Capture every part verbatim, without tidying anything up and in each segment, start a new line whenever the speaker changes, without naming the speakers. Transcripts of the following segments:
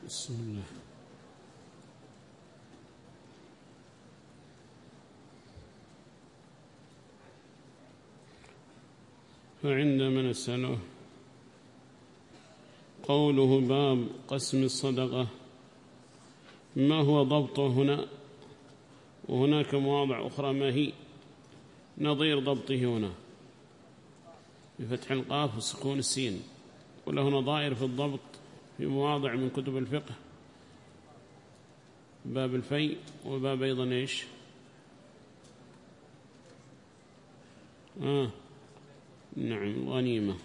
بسم الله. فعندما نسأله قوله باب قسم الصدقة ما هو ضبطه هنا، وهناك مواضع أخرى ما هي نظير ضبطه هنا بفتح القاف وسكون السين، وله نظائر في الضبط في مواضع من كتب الفقه، باب الفيء وباب أيضا إيش آه نعم الغنيمة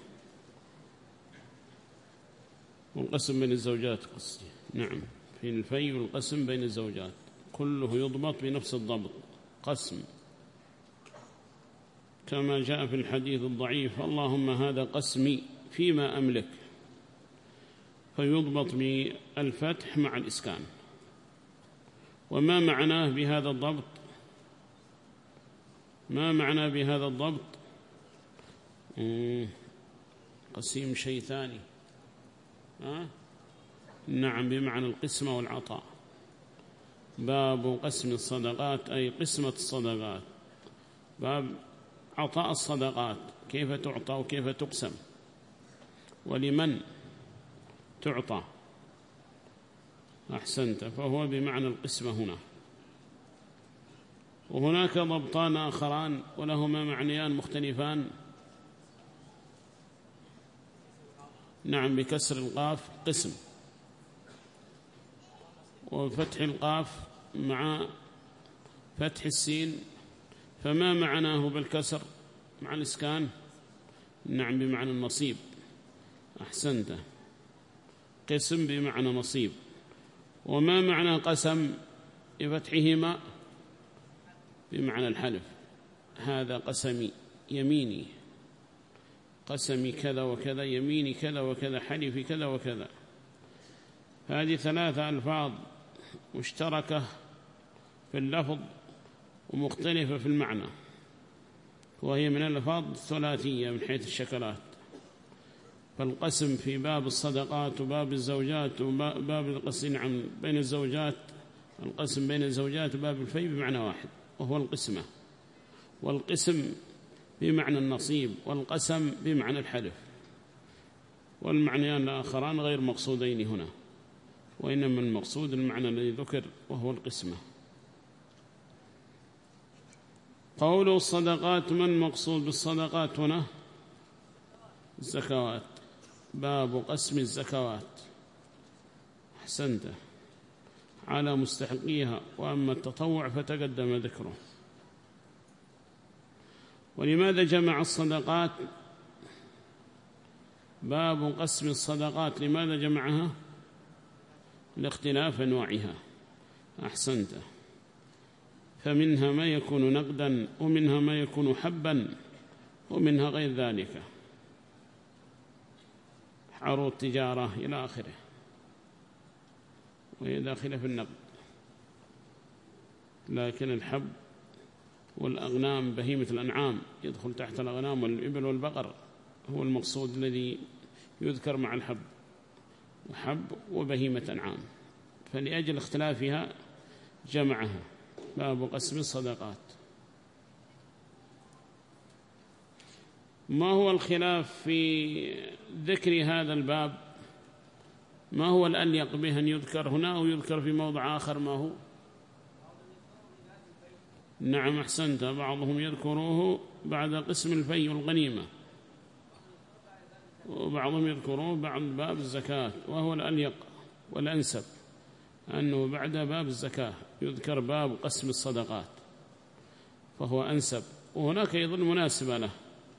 والقسم بين الزوجات قصدي. نعم في الفيء والقسم بين الزوجات كله يضبط بنفس الضبط، قسم كما جاء في الحديث الضعيف اللهم هذا قسمي فيما أملك، فيضبط بالفتح مع الإسكان. وما معناه بهذا الضبط؟ ما معناه بهذا الضبط؟ قسيم شيء ثاني أه؟ نعم بمعنى القسمة والعطاء. باب قسم الصدقات أي قسمة الصدقات، باب عطاء الصدقات كيف تعطى وكيف تقسم ولمن تعطى. أحسنت، فهو بمعنى القسمة هنا. وهناك ضبطان آخران ولهما معنيان مختلفان. نعم بكسر القاف قسم، وفتح القاف مع فتح السين. فما معناه بالكسر مع الإسكان؟ نعم بمعنى النصيب. أحسنت، قسم بمعنى نصيب. وما معنى قسم بفتحهما؟ بمعنى الحلف، هذا قسمي يميني، قسمي كذا وكذا، يميني كذا وكذا، حلفي كذا وكذا. هذه ثلاثة ألفاظ مشتركة في اللفظ ومختلفة في المعنى، وهي من الألفاظ الثلاثية من حيث الشكلات. فالقسم في باب الصدقات وباب الزوجات وباب القسم عن بين الزوجات، القسم بين الزوجات وباب الفيء بمعنى واحد وهو القسمة، والقسم بمعنى النصيب، والقسم بمعنى الحلف. والمعنيان الآخران غير مقصودين هنا، وإنما المقصود المعنى الذي ذكر وهو القسمة. قول الصدقات، من مقصود بالصدقات هنا؟ الزكوات، باب قسم الزكوات. أحسنت، على مستحقيها، وأما التطوع فتقدم ذكره. ولماذا جمع الصدقات؟ باب قسم الصدقات لماذا جمعها؟ لاختلاف أنواعها. أحسنت، فمنها ما يكون نقدا، ومنها ما يكون حبا، ومنها غير ذلك، عروض تجارة إلى آخره، وهي داخلة في النقد. لكن الحب والأغنام بهيمة الأنعام يدخل تحت الأغنام والإبل والبقر، هو المقصود الذي يذكر مع الحب، وحب وبهيمة أنعام، فلأجل اختلافها جمعها. باب قسم الصدقات. ما هو الخلاف في ذكر هذا الباب؟ ما هو الأليق به أن يذكر هنا أو يذكر في موضع آخر؟ ما هو؟ نعم أحسنت، بعضهم يذكروه بعد قسم الفيء والغنيمة، وبعضهم يذكروه بعد باب الزكاة، وهو الأليق والأنسب أنه بعد باب الزكاة يذكر باب قسم الصدقات، فهو أنسب. وهناك أيضا مناسبة له،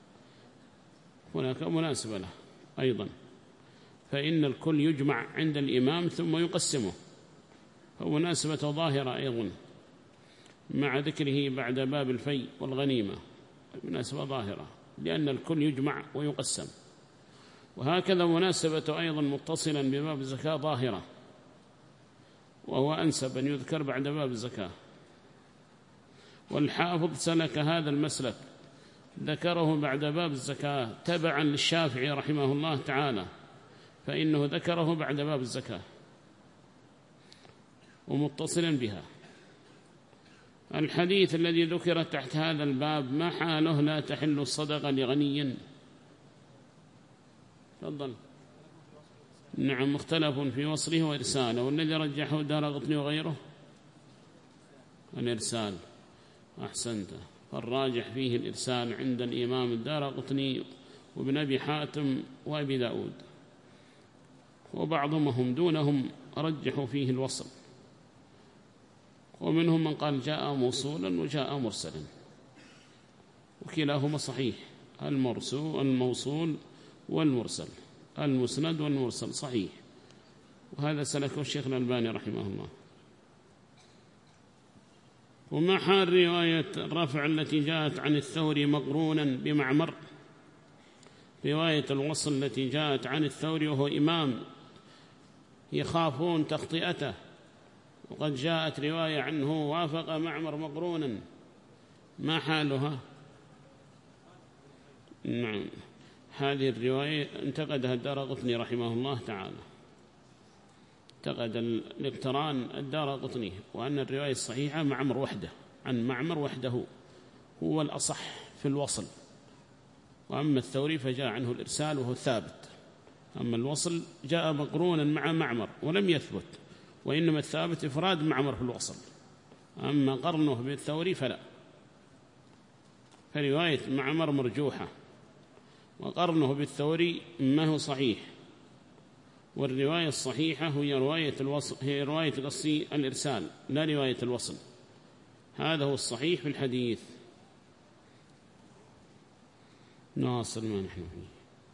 هناك مناسبة له أيضا، فإن الكل يجمع عند الإمام ثم يقسمه، فمناسبة ظاهرة أيضا مع ذكره بعد باب الفيء والغنيمة، مناسبة ظاهرة لأن الكل يجمع ويقسم. وهكذا مناسبة أيضا متصلا بباب الزكاة ظاهرة، وهو أنسب أن يذكر بعد باب الزكاة. والحافظ سلك هذا المسلك، ذكره بعد باب الزكاة تبعا للشافعي رحمه الله تعالى، فإنه ذكره بعد باب الزكاة، ومتصلا بها. الحديث الذي ذكر تحت هذا الباب ما حاله لا تحل الصدقة لغني؟ تفضل. نعم، مختلف في وصله وإرساله، والذي رجحه الدارقطني وغيره الإرسال. أحسنت، فالراجح فيه الإرسال عند الإمام الدارقطني وابن أبي حاتم وأبي داود، وبعضهم هم دونهم رجحوا فيه الوصل، ومنهم من قال جاء موصولا وجاء مرسلا، وكلاهما صحيح، الموصول والمرسل، المسند والمرسل صحيح، وهذا سلكه الشيخ الألباني رحمه الله. وما حال رواية الرفع التي جاءت عن الثوري مقرونا بمعمر؟ رواية الوصل التي جاءت عن الثوري وهو إمام يخافون تخطئته، وقد جاءت رواية عنه وافق معمر مقرونا، ما حالها؟ نعم، هذه الرواية انتقدها الدارقطني رحمه الله تعالى، انتقد الاقتران الدارقطني، وأن الرواية الصحيحة معمر وحده، عن معمر وحده هو الأصح في الوصل، وأما الثوري فجاء عنه الإرسال وهو ثابت، أما الوصل جاء مقرونا مع معمر ولم يثبت، وإنما الثابت إفراد معمر في الوصل، أما قرنه بالثوري فلا، فرواية معمر مرجوحة، وقرنه بالثوري ما هو صحيح، والرواية الصحيحة هي رواية الوصل، هي رواية الأصلي الإرسال لا رواية الوصل، هذا هو الصحيح في الحديث. ناصر ما نحن فيه.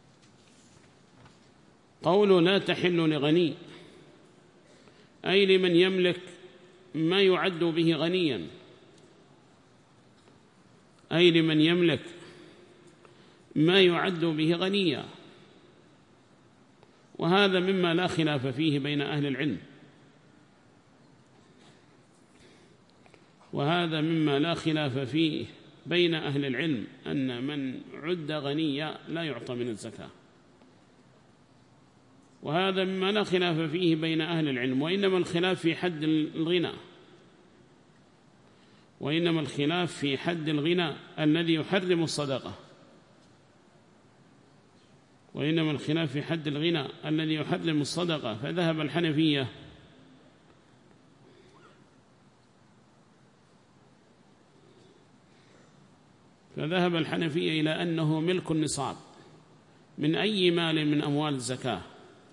قوله لا تحل لغني، أي لمن يملك ما يعد به غنيا، أي لمن يملك ما يعد به غنيا، وهذا مما لا خلاف فيه بين أهل العلم، وهذا مما لا خلاف فيه بين أهل العلم أن من عد غنيا لا يعطى من الزكاة، وهذا مما لا خلاف فيه بين أهل العلم، وإنما الخلاف في حد الغنى، وإنما الخلاف في حد الغنى الذي يحرم الصدقة، وإنما الخلاف في حد الغنى الذي يحرم الصدقة. فذهب الحنفية فذهب الحنفية إلى أنه ملك النصاب من أي مال من أموال الزكاة،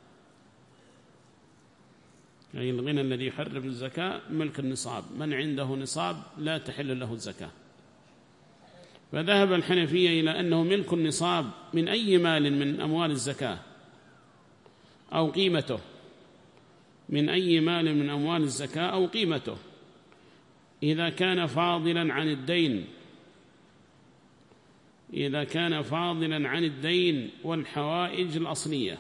أي الغنى الذي يحرم الزكاة ملك النصاب، من عنده نصاب لا تحل له الزكاة. فذهب الحنفية إلى أنه ملك النصاب من أي مال من أموال الزكاة أو قيمته، من أي مال من أموال الزكاة أو قيمته، إذا كان فاضلا عن الدين، إذا كان فاضلا عن الدين والحوائج الأصلية،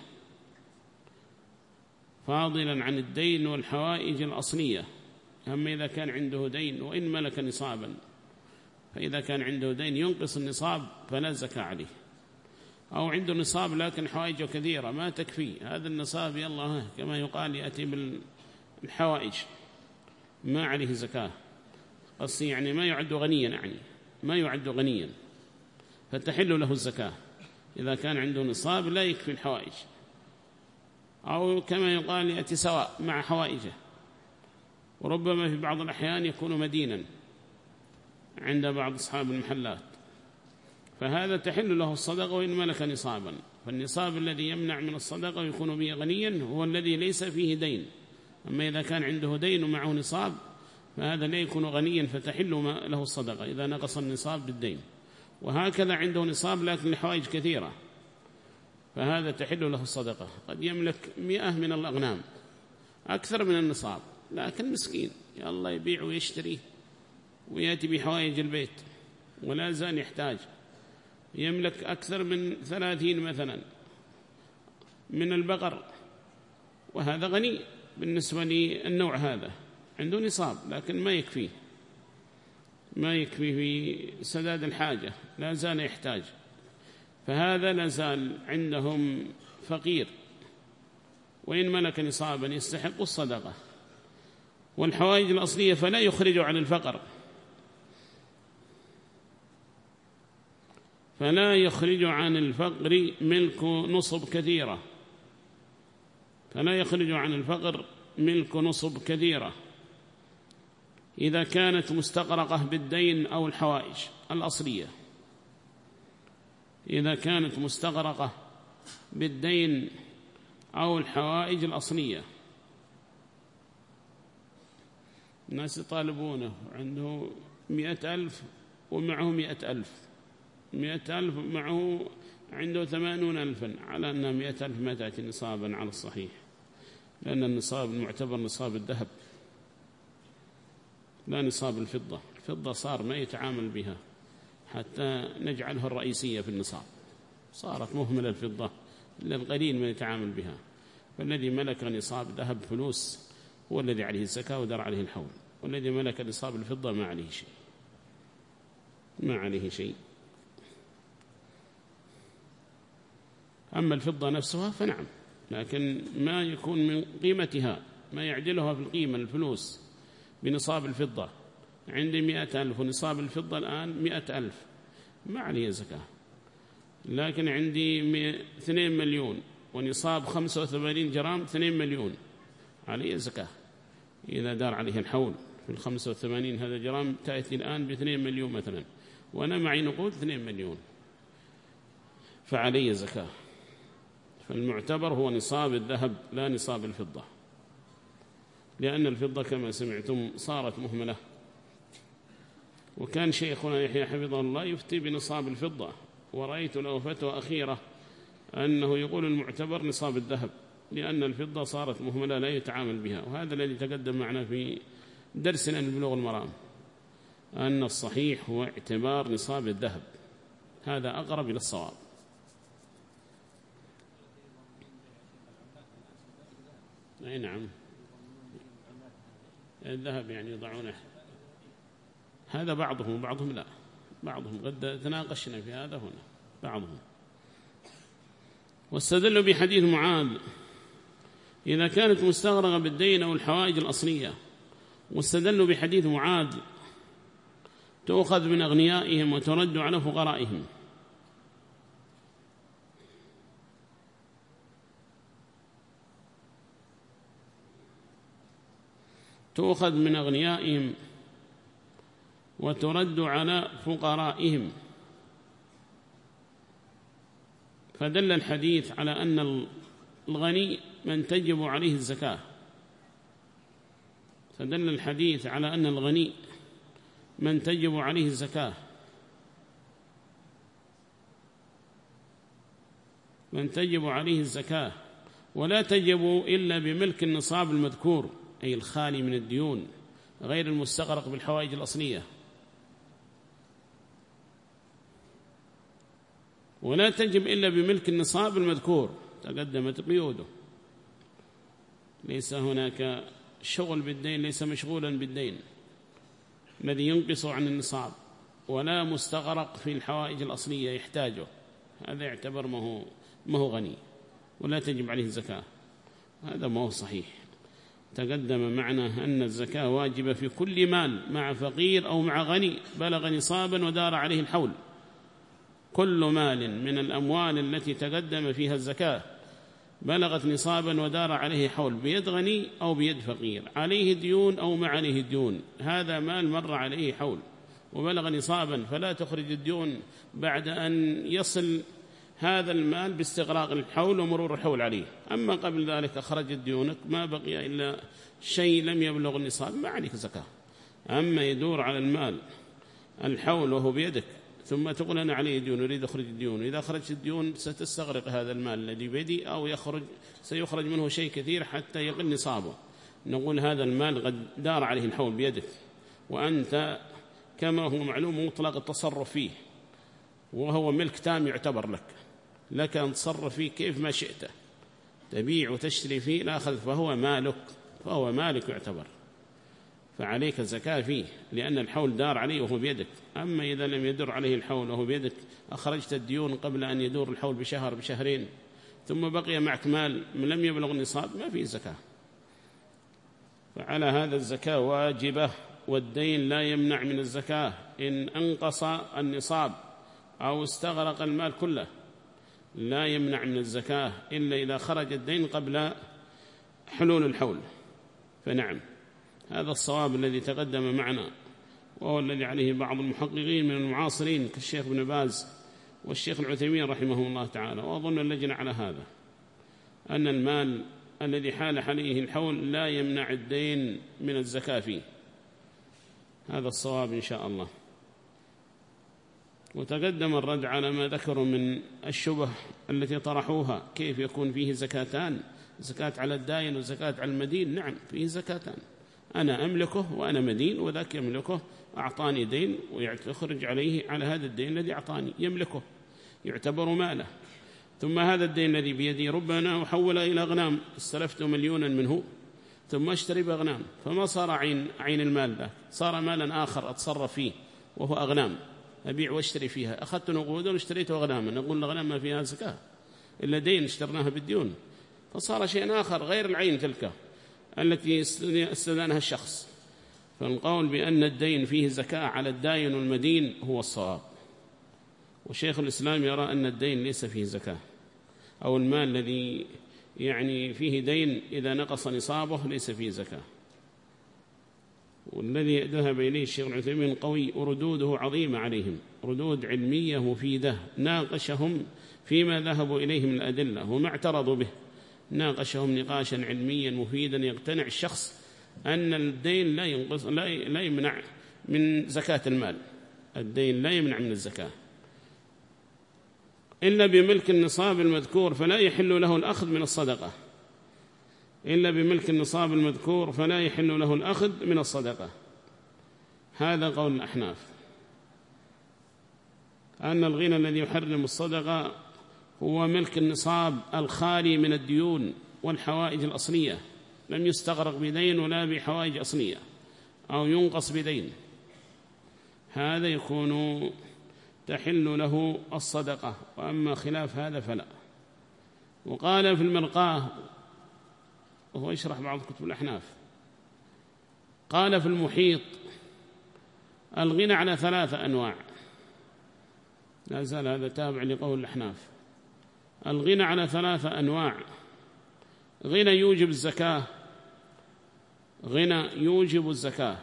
فاضلا عن الدين والحوائج الأصلية. أما إذا كان عنده دين وإن ملك نصابا، فإذا كان عنده دين ينقص النصاب فلا زكاة عليه، أو عنده نصاب لكن حوائجه كثيرة ما تكفي، هذا النصاب يلا كما يقال يأتي بالحوائج ما عليه زكاة، قصي يعني ما يعد غنيا، يعني ما يعد غنيا، فتحل له الزكاة إذا كان عنده نصاب لا يكفي الحوائج، أو كما يقال يأتي سواء مع حوائجه، وربما في بعض الأحيان يكون مدينا عند بعض أصحاب المحلات، فهذا تحل له الصدقة وإن ملك نصابا. فالنصاب الذي يمنع من الصدقة ويكون به غنيا هو الذي ليس فيه دين، أما إذا كان عنده دين ومعه نصاب فهذا لا يكون غنيا فتحل له الصدقة إذا نقص النصاب بالدين. وهكذا عنده نصاب لكن الحوائج كثيرة، فهذا تحل له الصدقة. قد يملك مئة من الأغنام أكثر من النصاب، لكن مسكين يلا يبيع ويشتري ويأتي بحوائج البيت ولا زال يحتاج، يملك أكثر من ثلاثين مثلا من البقر، وهذا غني بالنسبة للنوع هذا، عنده نصاب لكن ما يكفيه، ما يكفي في سداد الحاجة، لا زال يحتاج، فهذا لا زال عندهم فقير، وإن ملك نصابا يستحق الصدقة. والحوائج الأصلية فلا يخرج عن الفقر، فلا يخرج عن الفقر ملك نصب كثيرة، فلا يخرج عن الفقر ملك نصب كثيرة إذا كانت مستغرقة بالدين أو الحوائج الأصلية. إذا كانت مستغرقة بالدين أو الحوائج الأصلية. الناس يطالبونه عنده مئة ألف ومعه مئة ألف، مئة ألف معه عنده ثمانون ألفا، على أن مئة ألف ما تأتي نصابا على الصحيح، لأن النصاب المعتبر نصاب الذهب لا نصاب الفضة. الفضة صار ما يتعامل بها حتى نجعلها الرئيسية في النصاب، صارت مهملة الفضة إلا القليل من يتعامل بها. فالذي ملك نصاب ذهب فلوس هو الذي عليه الزكاة ودار عليه الحول، والذي ملك نصاب الفضة ما عليه شيء، ما عليه شيء. أما الفضة نفسها فنعم، لكن ما يكون من قيمتها ما يعدلها في القيمة الفلوس بنصاب الفضة. عندي مئة ألف ونصاب الفضة الآن مئة ألف ما عليه زكاة، لكن عندي اثنين مليون ونصاب خمسة وثمانين جرام اثنين مليون عليه زكاة إذا دار عليه الحول. في الخمسة وثمانين هذا جرام تأتي الآن باثنين مليون مثلا، وأنا معي نقود اثنين مليون فعليه زكاة. فالمعتبر هو نصاب الذهب لا نصاب الفضة، لأن الفضة كما سمعتم صارت مهملة. وكان شيخنا يحيى حفظه الله يفتي بنصاب الفضة، ورأيت له فتوى أخيرة أنه يقول المعتبر نصاب الذهب، لأن الفضة صارت مهملة لا يتعامل بها. وهذا الذي تقدم معنا في درسنا لبلوغ المرام، أن الصحيح هو اعتبار نصاب الذهب، هذا أقرب إلى الصواب. أي نعم، الذهب يعني يضعونه، هذا بعضهم وبعضهم لا، بعضهم قد تناقشنا في هذا هنا بعضهم. واستدلوا بحديث معاذ إذا كانت مستغرقة بالدين أو الحوائج الأصلية، واستدلوا بحديث معاذ تؤخذ من أغنيائهم وترد على فقرائهم. تؤخذ من أغنيائهم وترد على فقرائهم. فدل الحديث على أن الغني من تجب عليه الزكاة، فدل الحديث على أن الغني من تجب عليه الزكاة، من تجب عليه الزكاة، ولا تجب إلا بملك النصاب المذكور، أي الخالي من الديون غير المستغرق بالحوائج الأصلية. ولا تجب إلا بملك النصاب المذكور، تقدمت قيوده، ليس هناك شغل بالدين، ليس مشغولا بالدين الذي ينقص عن النصاب، ولا مستغرق في الحوائج الأصلية يحتاجه، هذا يعتبر ما هو, ما هو غني ولا تجب عليه الزكاة. هذا ما هو صحيح. تقدم معنا أن الزكاة واجبة في كل مال مع فقير أو مع غني بلغ نصابا ودار عليه الحول. كل مال من الأموال التي تقدم فيها الزكاة بلغت نصابا ودار عليه حول، بيد غني أو بيد فقير، عليه ديون أو ما عليه ديون، هذا مال مر عليه حول وبلغ نصابا، فلا تخرج الديون بعد أن يصل هذا المال باستغراق الحول ومرور الحول عليه. أما قبل ذلك أخرجت ديونك ما بقي إلا شيء لم يبلغ النصاب ما عليك زكاة. أما يدور على المال الحول وهو بيدك ثم تقول أنا عليه ديون أريد أخرج الديون، إذا خرجت الديون ستستغرق هذا المال الذي بيدي، أو يخرج سيخرج منه شيء كثير حتى يقل نصابه. نقول هذا المال قد دار عليه الحول بيدك، وأنت كما هو معلوم مطلق التصرف فيه، وهو ملك تام يعتبر لك، لك أن تصرف فيه كيف ما شئت، تبيع وتشتري فيه لا أخذ، فهو مالك، فهو مالك يعتبر، فعليك الزكاة فيه لأن الحول دار عليه وهو بيدك. أما إذا لم يدر عليه الحول وهو بيدك، أخرجت الديون قبل أن يدور الحول بشهر بشهرين، ثم بقي معك مال لم يبلغ النصاب، ما فيه زكاة. فعلى هذا الزكاة واجبة، والدين لا يمنع من الزكاة إن أنقص النصاب أو استغرق المال كله، لا يمنع من الزكاة إلا إذا خرج الدين قبل حلول الحول. فنعم، هذا الصواب الذي تقدم معنا، وهو الذي عليه بعض المحققين من المعاصرين كالشيخ ابن باز والشيخ العثيمين رحمه الله تعالى، وأظن اللجنة على هذا، أن المال الذي حال عليه الحول لا يمنع الدين من الزكاة فيه. هذا الصواب إن شاء الله. وتقدم الرد على ما ذكروا من الشبه التي طرحوها، كيف يكون فيه زكاتان، زكاة على الداين وزكاة على المدين؟ نعم، فيه زكاتان، أنا أملكه وأنا مدين، وذاك يملكه أعطاني دين ويخرج عليه على هذا الدين الذي أعطاني، يملكه يعتبر ماله. ثم هذا الدين الذي بيدي ربما أحول إلى أغنام، استلفت مليونا منه ثم أشتري بأغنام، فما صار عين, عين المال ذاك، صار مالا آخر أتصرف فيه وهو أغنام، أبيع واشتري فيها. أخذت نقودا واشتريت أغناما، نقول الأغنام ما فيها زكاة إلا دين اشترناها بالديون، فصار شيء آخر غير العين تلك التي استدانها الشخص. فالقول بأن الدين فيه زكاة على الداين والمدين هو الصواب. وشيخ الإسلام يرى أن الدين ليس فيه زكاة، أو المال الذي يعني فيه دين إذا نقص نصابه ليس فيه زكاة. والذي ذهب إليه الشيخ العثيمين قوي، وردوده عظيمة عليهم، ردود علمية مفيدة، ناقشهم فيما ذهبوا إليه من الأدلة وما اعترضوا به، ناقشهم نقاشا علميا مفيدا يقتنع الشخص أن الدين لا ينقص لا يمنع من زكاة المال، الدين لا يمنع من الزكاة إلا بملك النصاب المذكور، فلا يحل له الأخذ من الصدقة، إلا بملك النصاب المذكور فلا يحل له الأخذ من الصدقة. هذا قول الأحناف، أن الغنى الذي يحرم الصدقة هو ملك النصاب الخالي من الديون والحوائج الأصلية، لم يستغرق بدين ولا بحوائج أصلية أو ينقص بدين، هذا يكون تحل له الصدقة. وأما خلاف هذا فلا. وقال في المرقاة، وهو يشرح بعض كتب الأحناف، قال في المحيط: الغنى على ثلاثة أنواع، لا زال هذا تابع لقول الأحناف، الغنى على ثلاثة أنواع: غنى يوجب الزكاة، غنى يوجب الزكاة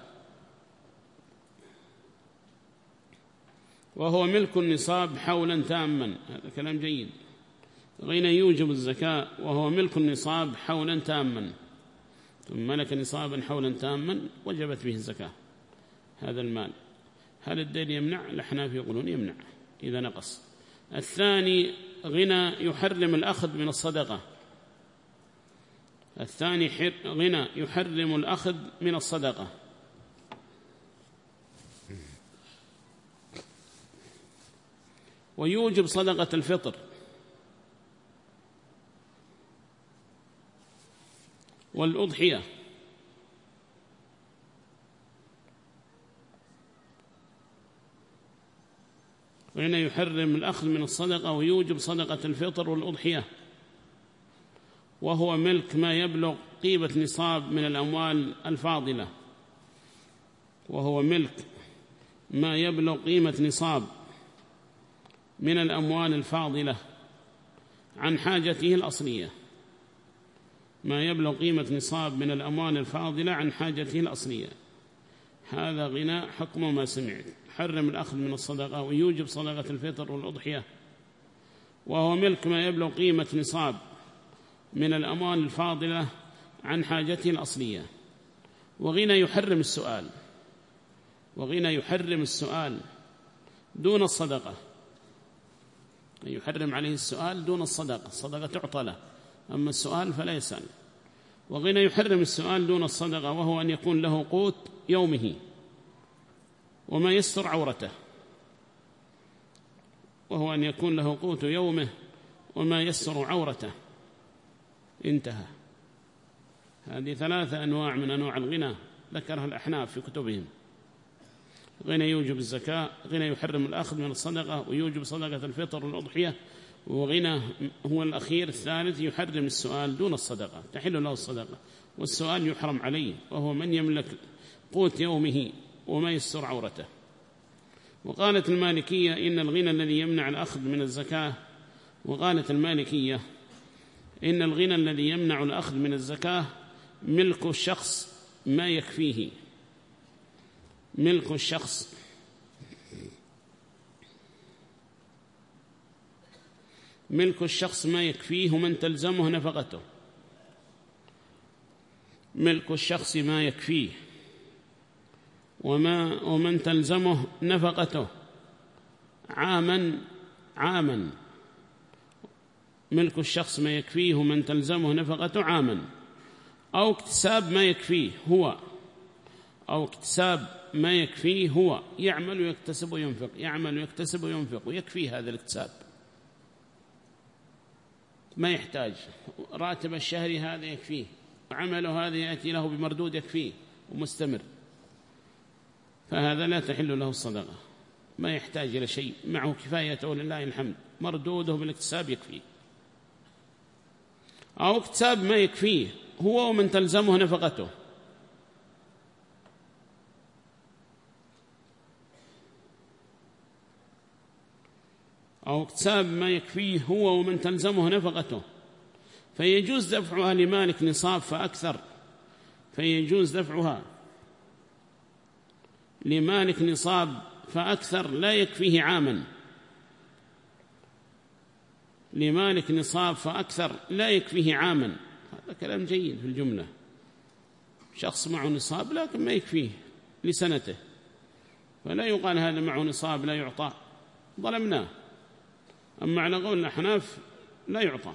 وهو ملك النصاب حولا تاما، هذا كلام جيد، غنى يوجب الزكاة وهو ملك النصاب حولا تاما، ثم ملك نصابا حولا تاما وجبت به الزكاة هذا المال. هل الدين يمنع؟ الأحناف يقولون يمنع إذا نقص. الثاني غنى يحرم الأخذ من الصدقة، الثاني غنى يحرم الأخذ من الصدقة، ويوجب صدقة الفطر، والأضحية، غنى يحرم الأخذ من الصدقة ويوجب صدقة الفطر والأضحية، وهو ملك ما يبلغ قيمة نصاب من الأموال الفاضلة، وهو ملك ما يبلغ قيمة نصاب من الأموال الفاضلة عن حاجته الأصلية، ما يبلغ قيمة نصاب من الأموال الفاضلة عن حاجته الأصلية. هذا غنى حكم ما سمعت، حرم الأخذ من الصدقة ويوجب صدقة الفطر والأضحية، وهو ملك ما يبلغ قيمة نصاب من الأموال الفاضلة عن حاجته الأصلية. وغنى يحرم السؤال، وغنى يحرم السؤال دون الصدقة، يحرم عليه السؤال دون الصدقة، الصدقة تعطى له، أما السؤال فلا يسأل. وغنى يحرم السؤال دون الصدقة وهو أن يكون له قوت يومه وما يستر عورته، وهو أن يكون له قوت يومه وما يستر عورته، انتهى. هذه ثلاثة أنواع من أنواع الغنى ذكرها الأحناف في كتبهم: غنى يوجب الزكاة، غنى يحرم الأخذ من الصدقة، ويوجب صدقة الفطر والأضحية، وغنى هو الأخير الثالث يحرم السؤال دون الصدقة، تحل له الصدقة، والسؤال يحرم عليه، وهو من يملك قوت يومه وما يستر عورته. وقالت المالكية إن الغنى الذي يمنع الأخذ من الزكاة وقالت المالكية إن الغنى الذي يمنع الأخذ من الزكاة ملك الشخص ما يكفيه، ملك الشخص ملك الشخص ما يكفيه ومن تلزمه نفقته، ملك الشخص ما يكفيه وما ومن تلزمه نفقته عاما عاما ملك الشخص ما يكفيه ومن تلزمه نفقته عاما، أو اكتساب ما يكفيه هو أو اكتساب ما يكفيه هو يعمل ويكتسب وينفق، يعمل ويكتسب وينفق ويكفيه هذا الاكتساب، ما يحتاج راتب الشهري هذا يكفيه، وعمله هذا يأتي له بمردود يكفيه ومستمر، فهذا لا تحل له الصدقة، ما يحتاج إلى شيء، معه كفايته ولله الحمد، مردوده بالاكتساب يكفيه. أو اكتساب ما يكفيه هو ومن تلزمه نفقته، أو اكتساب ما يكفيه هو ومن تلزمه نفقته، فيجوز دفعها لمالك نصاب فأكثر، فيجوز دفعها لمالك نصاب فأكثر لا يكفيه عاما، لمالك نصاب فأكثر لا يكفيه عاما، هذا كلام جيد في الجملة، شخص معه نصاب لكن ما يكفيه لسنته، فلا يقال هذا معه نصاب لا يعطى، ظلمناه. أما على قول الأحناف لا يعطى،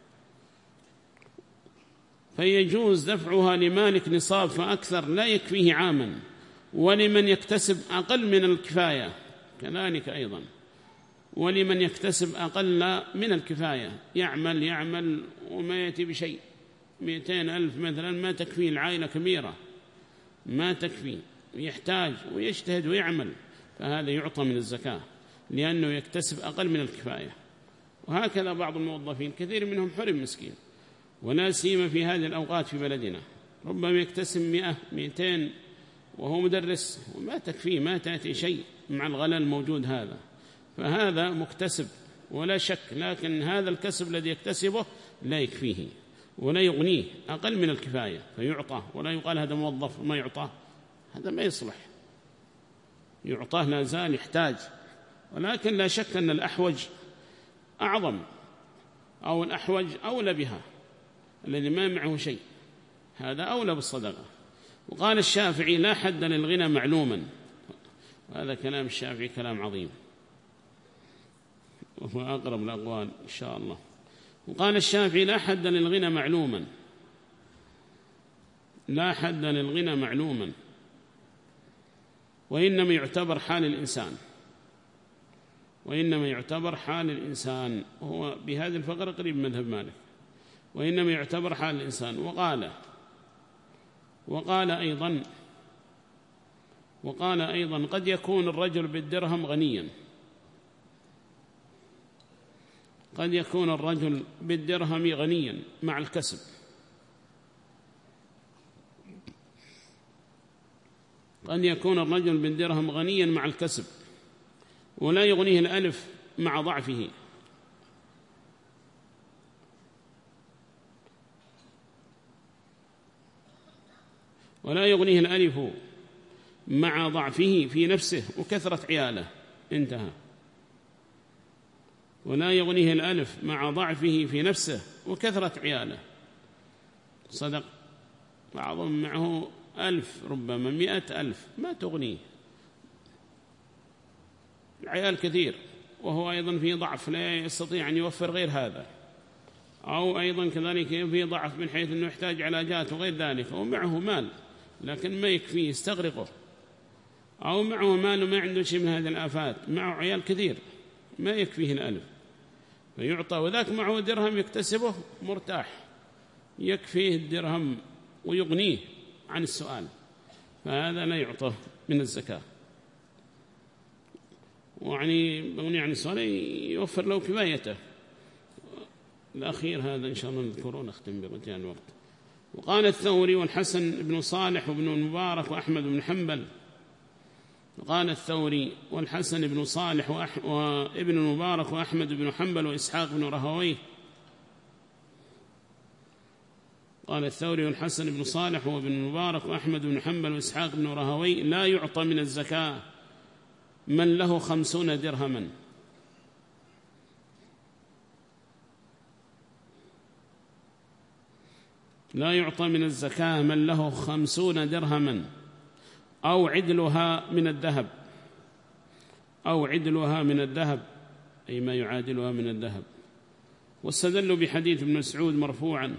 فيجوز دفعها لمالك نصاب فأكثر لا يكفيه عاما، ولمن يكتسب أقل من الكفاية كذلك أيضا، ولمن يكتسب أقل من الكفاية، يعمل يعمل وما يأتي بشيء، مئتين ألف مثلا ما تكفيه، العائلة كبيرة ما تكفي، يحتاج ويجتهد ويعمل، فهذا يعطى من الزكاة لأنه يكتسب أقل من الكفاية. وهكذا بعض الموظفين كثير منهم حرم مسكين، ولا سيما في هذه الأوقات في بلدنا، ربما يكتسب مئة مئتين وهو مدرس وما تكفيه، ما تأتي شيء مع الغلاء الموجود هذا، فهذا مكتسب ولا شك، لكن هذا الكسب الذي يكتسبه لا يكفيه ولا يغنيه، أقل من الكفاية، فيعطى، ولا يقال هذا موظف ما يعطاه، هذا ما يصلح، يعطاه لا زال يحتاج. ولكن لا شك أن الأحوج أعظم، أو الأحوج أولى بها، الذي ما معه شيء هذا أولى بالصدقة. وقال الشافعي لا حد للغنى معلوما، وهذا كلام الشافعي كلام عظيم وهو أقرب الأقوال إن شاء الله. وقال الشافعي لا حد للغنى معلوما، لا حد للغنى معلوما، وإنما يعتبر حال الإنسان، وإنما يعتبر حال الإنسان، وهو بهذه الفقرة قريب من مذهب مالك، وإنما يعتبر حال الإنسان. وقال وقال أيضا وقال أيضا قد يكون الرجل بالدرهم غنيا، قد يكون الرجل بالدرهم غنيا مع الكسب، قد يكون الرجل بالدرهم غنيا مع الكسب ولا يغنيه الألف مع ضعفه، ولا يغنيه الألف مع ضعفه في نفسه وكثرة عياله، انتهى. ولا يغنيه الألف مع ضعفه في نفسه وكثرة عياله، صدق، بعضهم معه ألف ربما مئة ألف ما تغنيه، العيال كثير، وهو أيضا في ضعف لا يستطيع أن يوفر غير هذا، أو أيضا كذلك في ضعف من حيث أنه يحتاج علاجات وغير ذلك، ومعه مال لكن ما يكفيه يستغرقه، أو معه مال وما عنده شيء من هذه الآفات، معه عيال كثير ما يكفيه الألف فيعطى، وذاك معه درهم يكتسبه مرتاح يكفيه الدرهم ويغنيه عن السؤال، فهذا لا يعطى من الزكاة، ويعني يغني عن السؤال يوفر له كفايته، الأخير هذا إن شاء الله نذكره ونختم برجال الوقت. وقال الثوري والحسن بن صالح وابن المبارك وأحمد بن حنبل. وقال الثوري والحسن بن صالح وأح... وابن المبارك وأحمد بن حنبل وإسحاق بن رهويه. قال الثوري والحسن بن صالح وابن المبارك وأحمد بن حنبل وإسحاق بن رهويه: لا يعطى من الزكاة من له خمسون درهما. لا يعطى من الزكاة من له خمسون درهما أو عدلها من الذهب، أو عدلها من الذهب أي ما يعادلها من الذهب. واستدلوا بحديث ابن مسعود مرفوعا: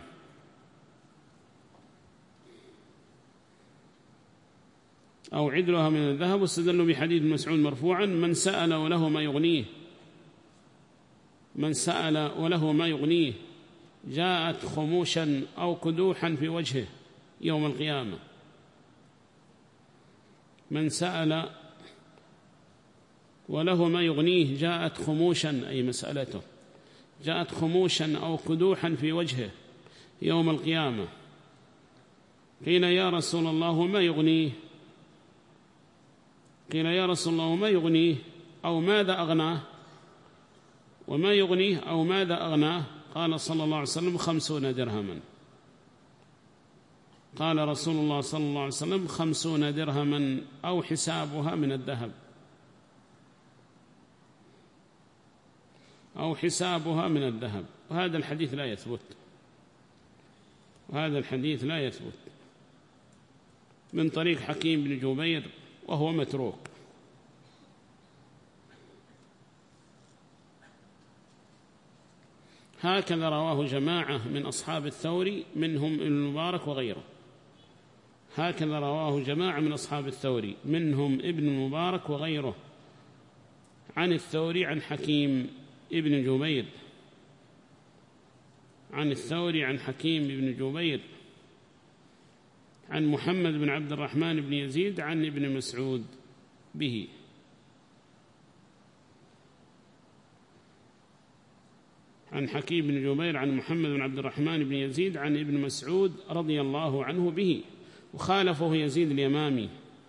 أو عدلها من الذهب. واستدلوا بحديث ابن مسعود مرفوعا: من سأل وله ما يغنيه، من سأل وله ما يغنيه جاءت خموشا أو كدوحا في وجهه يوم القيامة. من سأل وله ما يغنيه جاءت خموشا أي مسألته جاءت خموشا أو كدوحا في وجهه يوم القيامة. قيل: يا رسول الله ما يغنيه؟ قيل: يا رسول الله ما يغنيه أو ماذا أغناه؟ وما يغنيه أو ماذا أغناه؟ قال صلى الله عليه وسلم: خمسون درهما. قال رسول الله صلى الله عليه وسلم: خمسون درهما أو حسابها من الذهب، أو حسابها من الذهب. وهذا الحديث لا يثبت، وهذا الحديث لا يثبت من طريق حكيم بن جبير وهو متروك. هكذا رواه جماعة من أصحاب الثوري منهم ابن المبارك وغيره. هكذا رواه جماعة من أصحاب الثوري منهم ابن المبارك وغيره عن الثوري عن حكيم ابن جبير، عن الثوري عن حكيم ابن جبير عن محمد بن عبد الرحمن بن يزيد عن ابن مسعود به. عن حكيم بن جبير عن محمد بن عبد الرحمن بن يزيد عن ابن مسعود رضي الله عنه به. وخالفه يزيد اليمامي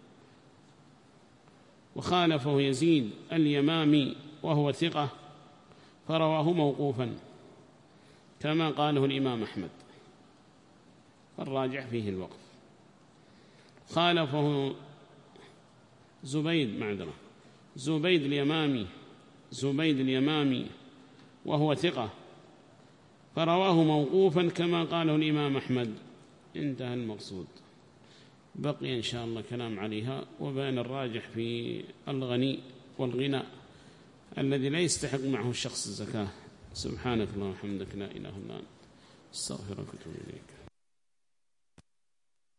وخالفه يزيد اليمامي وهو ثقة، فرواه موقوفا كما قاله الإمام أحمد، الراجح فيه الوقف. خالفه زبيد معذرة زبيد اليمامي زبيد اليمامي وهو ثقة، فرواه موقوفا كما قاله الإمام أحمد. انتهى المقصود. بقي إن شاء الله كلام عليها وبين الراجح في الغني والغناء الذي لا يستحق معه الشخص الزكاة. سبحانك اللهم وبحمدك لا إله إلا أنت استغفرك وأتوب إليك.